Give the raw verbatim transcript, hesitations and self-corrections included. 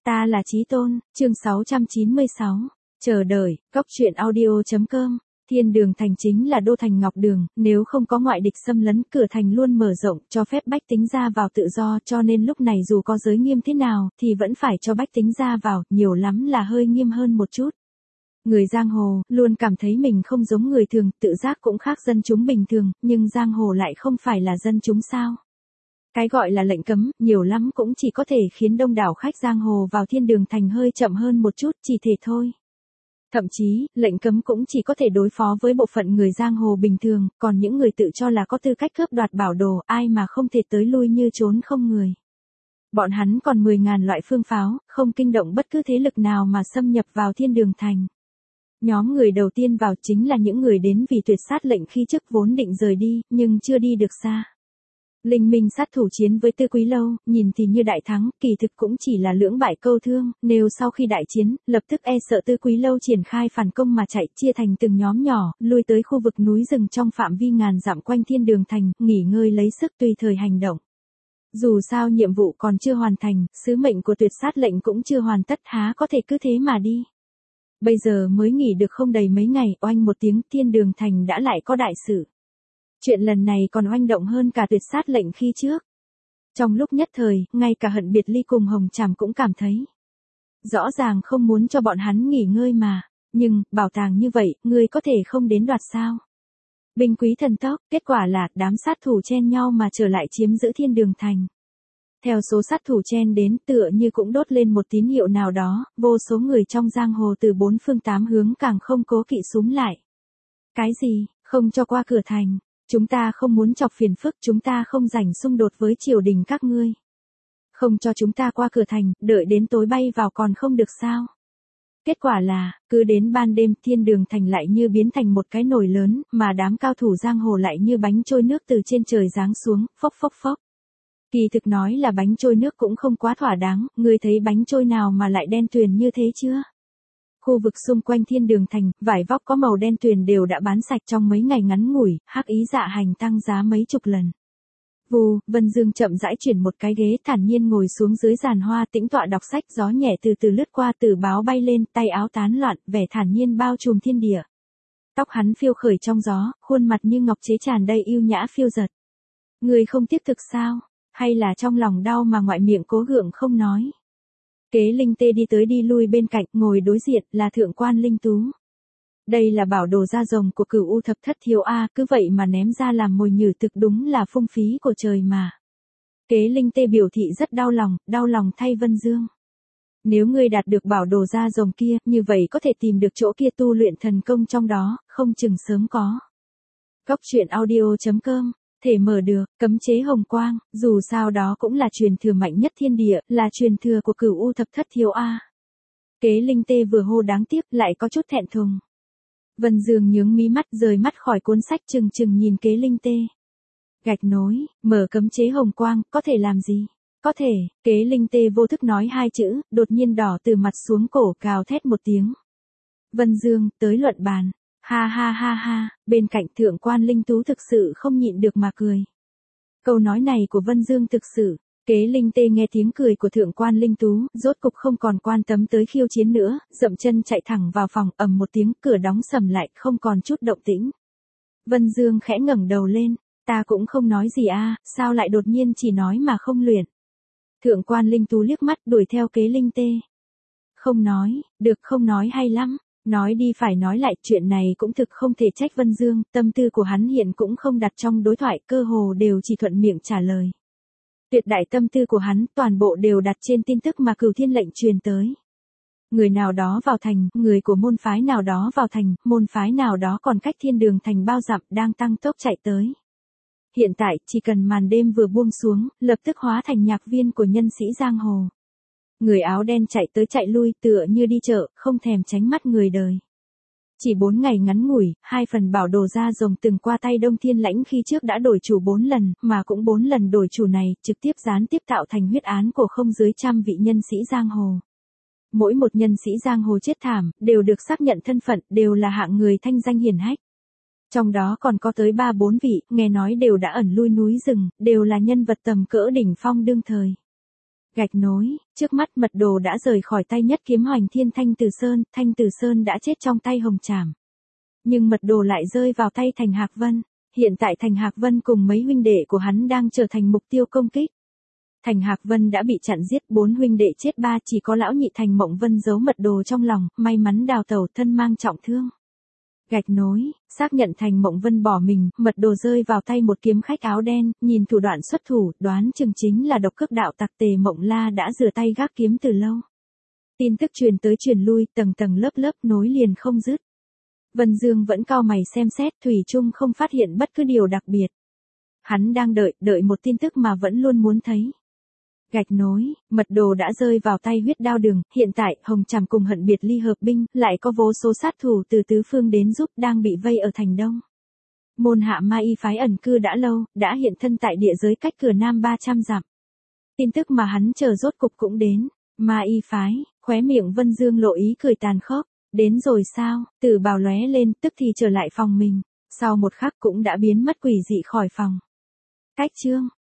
Ta là Chí Tôn, chương sáu trăm chín mươi sáu. Chờ đợi, Cốc truyện audio.com. Thiên Đường Thành chính là đô thành ngọc đường, nếu không có ngoại địch xâm lấn, cửa thành luôn mở rộng, cho phép bách tính ra vào tự do, cho nên lúc này dù có giới nghiêm thế nào, thì vẫn phải cho bách tính ra vào, nhiều lắm là hơi nghiêm hơn một chút. Người giang hồ, luôn cảm thấy mình không giống người thường, tự giác cũng khác dân chúng bình thường, nhưng giang hồ lại không phải là dân chúng sao. Cái gọi là lệnh cấm, nhiều lắm cũng chỉ có thể khiến đông đảo khách giang hồ vào Thiên Đường Thành hơi chậm hơn một chút, chỉ thế thôi. Thậm chí, lệnh cấm cũng chỉ có thể đối phó với bộ phận người giang hồ bình thường, còn những người tự cho là có tư cách cướp đoạt bảo đồ, ai mà không thể tới lui như trốn không người. Bọn hắn còn mười ngàn loại phương pháo, không kinh động bất cứ thế lực nào mà xâm nhập vào Thiên Đường Thành. Nhóm người đầu tiên vào chính là những người đến vì tuyệt sát lệnh khi trước vốn định rời đi, nhưng chưa đi được xa. Linh Minh sát thủ chiến với Tư Quý Lâu, nhìn thì như đại thắng, kỳ thực cũng chỉ là lưỡng bại câu thương, nếu sau khi đại chiến, lập tức e sợ Tư Quý Lâu triển khai phản công mà chạy, chia thành từng nhóm nhỏ, lui tới khu vực núi rừng trong phạm vi ngàn dặm quanh Thiên Đường Thành, nghỉ ngơi lấy sức tùy thời hành động. Dù sao nhiệm vụ còn chưa hoàn thành, sứ mệnh của tuyệt sát lệnh cũng chưa hoàn tất, há có thể cứ thế mà đi. Bây giờ mới nghỉ được không đầy mấy ngày, oanh một tiếng, Thiên Đường Thành đã lại có đại sự. Chuyện lần này còn oanh động hơn cả tuyệt sát lệnh khi trước. Trong lúc nhất thời, ngay cả Hận Biệt Ly cùng Hồng Tràm cũng cảm thấy. Rõ ràng không muốn cho bọn hắn nghỉ ngơi mà, nhưng, bảo tàng như vậy, ngươi có thể không đến đoạt sao. Binh quý thần tốc, kết quả là, đám sát thủ chen nhau mà trở lại chiếm giữ Thiên Đường Thành. Theo số sát thủ chen đến, tựa như cũng đốt lên một tín hiệu nào đó, vô số người trong giang hồ từ bốn phương tám hướng càng không cố kỵ xúm lại. Cái gì, không cho qua cửa thành? Chúng ta không muốn chọc phiền phức, chúng ta không rảnh xung đột với triều đình các ngươi. Không cho chúng ta qua cửa thành, đợi đến tối bay vào còn không được sao. Kết quả là, cứ đến ban đêm Thiên Đường Thành lại như biến thành một cái nồi lớn, mà đám cao thủ giang hồ lại như bánh trôi nước từ trên trời giáng xuống, phốc phốc phốc. Kỳ thực nói là bánh trôi nước cũng không quá thỏa đáng, ngươi thấy bánh trôi nào mà lại đen tuyền như thế chưa? Khu vực xung quanh Thiên Đường Thành, vải vóc có màu đen tuyền đều đã bán sạch trong mấy ngày ngắn ngủi, hắc ý dạ hành tăng giá mấy chục lần. Vù, Vân Dương chậm rãi chuyển một cái ghế thản nhiên ngồi xuống dưới giàn hoa tĩnh tọa đọc sách, gió nhẹ từ từ lướt qua, từ báo bay lên, tay áo tán loạn, vẻ thản nhiên bao trùm thiên địa. Tóc hắn phiêu khởi trong gió, khuôn mặt như ngọc chế tràn đầy yêu nhã phiêu dật. Người không tiếc thực sao, hay là trong lòng đau mà ngoại miệng cố gượng không nói. Kế Linh Tê đi tới đi lui bên cạnh, ngồi đối diện, là Thượng quan Linh Tú. Đây là bảo đồ da rồng của Cửu U Thập Thất Thiếu A, cứ vậy mà ném ra làm mồi nhử, thực đúng là phung phí của trời mà. Kế Linh Tê biểu thị rất đau lòng, đau lòng thay Vân Dương. Nếu ngươi đạt được bảo đồ da rồng kia, như vậy có thể tìm được chỗ kia tu luyện thần công trong đó, không chừng sớm có. Cốc truyện audio.com. Thể mở được, cấm chế hồng quang, dù sao đó cũng là truyền thừa mạnh nhất thiên địa, là truyền thừa của Cửu U Thập Thất Thiếu A. Kế Linh Tê vừa hô đáng tiếc, lại có chút thẹn thùng. Vân Dương nhướng mí mắt, rời mắt khỏi cuốn sách, chừng chừng nhìn Kế Linh Tê. Gạch nối, mở cấm chế hồng quang, có thể làm gì? Có thể, Kế Linh Tê vô thức nói hai chữ, đột nhiên đỏ từ mặt xuống cổ, cào thét một tiếng. Vân Dương, tới luận bàn. Ha ha ha ha, bên cạnh Thượng quan Linh Tú thực sự không nhịn được mà cười. Câu nói này của Vân Dương thực sự, Kế Linh Tê nghe tiếng cười của Thượng quan Linh Tú, rốt cục không còn quan tâm tới khiêu chiến nữa, dậm chân chạy thẳng vào phòng, ầm một tiếng, cửa đóng sầm lại, không còn chút động tĩnh. Vân Dương khẽ ngẩng đầu lên, ta cũng không nói gì a, sao lại đột nhiên chỉ nói mà không luyện. Thượng quan Linh Tú liếc mắt đuổi theo Kế Linh Tê. Không nói, được không nói hay lắm. Nói đi phải nói lại, chuyện này cũng thực không thể trách Vân Dương, tâm tư của hắn hiện cũng không đặt trong đối thoại, cơ hồ đều chỉ thuận miệng trả lời. Tuyệt đại tâm tư của hắn, toàn bộ đều đặt trên tin tức mà Cửu Thiên lệnh truyền tới. Người nào đó vào thành, người của môn phái nào đó vào thành, môn phái nào đó còn cách Thiên Đường Thành bao dặm, đang tăng tốc chạy tới. Hiện tại, chỉ cần màn đêm vừa buông xuống, lập tức hóa thành nhạc viên của nhân sĩ giang hồ. Người áo đen chạy tới chạy lui, tựa như đi chợ, không thèm tránh mắt người đời. Chỉ bốn ngày ngắn ngủi, hai phần bảo đồ da rồng từng qua tay Đông Thiên Lãnh khi trước đã đổi chủ bốn lần, mà cũng bốn lần đổi chủ này, trực tiếp gián tiếp tạo thành huyết án của không dưới trăm vị nhân sĩ giang hồ. Mỗi một nhân sĩ giang hồ chết thảm, đều được xác nhận thân phận, đều là hạng người thanh danh hiển hách. Trong đó còn có tới ba bốn vị, nghe nói đều đã ẩn lui núi rừng, đều là nhân vật tầm cỡ đỉnh phong đương thời. Gạch nối, trước mắt mật đồ đã rời khỏi tay nhất kiếm hoành thiên Thanh Từ Sơn, Thanh Từ Sơn đã chết trong tay Hồng Trảm. Nhưng mật đồ lại rơi vào tay Thành Hạc Vân, hiện tại Thành Hạc Vân cùng mấy huynh đệ của hắn đang trở thành mục tiêu công kích. Thành Hạc Vân đã bị chặn giết, bốn huynh đệ chết ba, chỉ có lão nhị Thành Mộng Vân giấu mật đồ trong lòng, may mắn đào tẩu, thân mang trọng thương. Gạch nối, xác nhận Thành Mộng Vân bỏ mình, mật đồ rơi vào tay một kiếm khách áo đen, nhìn thủ đoạn xuất thủ, đoán chừng chính là độc cước đạo tặc Tề Mộng La đã rửa tay gác kiếm từ lâu. Tin tức truyền tới truyền lui, tầng tầng lớp lớp, nối liền không dứt. Vân Dương vẫn cau mày xem xét, thủy chung không phát hiện bất cứ điều đặc biệt. Hắn đang đợi, đợi một tin tức mà vẫn luôn muốn thấy. Gạch nối, mật đồ đã rơi vào tay Huyết Đao Đường, hiện tại Hồng Trảm cùng Hận Biệt Ly hợp binh, lại có vô số sát thủ từ tứ phương đến giúp, đang bị vây ở thành Đông. Môn hạ Ma Y phái ẩn cư đã lâu, đã hiện thân tại địa giới cách cửa Nam ba trăm dặm. Tin tức mà hắn chờ rốt cục cũng đến. Ma Y phái, khóe miệng Vân Dương lộ ý cười tàn khốc. Đến rồi sao? Tử bào lóe lên, tức thì trở lại phòng mình. Sau một khắc cũng đã biến mất quỷ dị khỏi phòng. Cách chương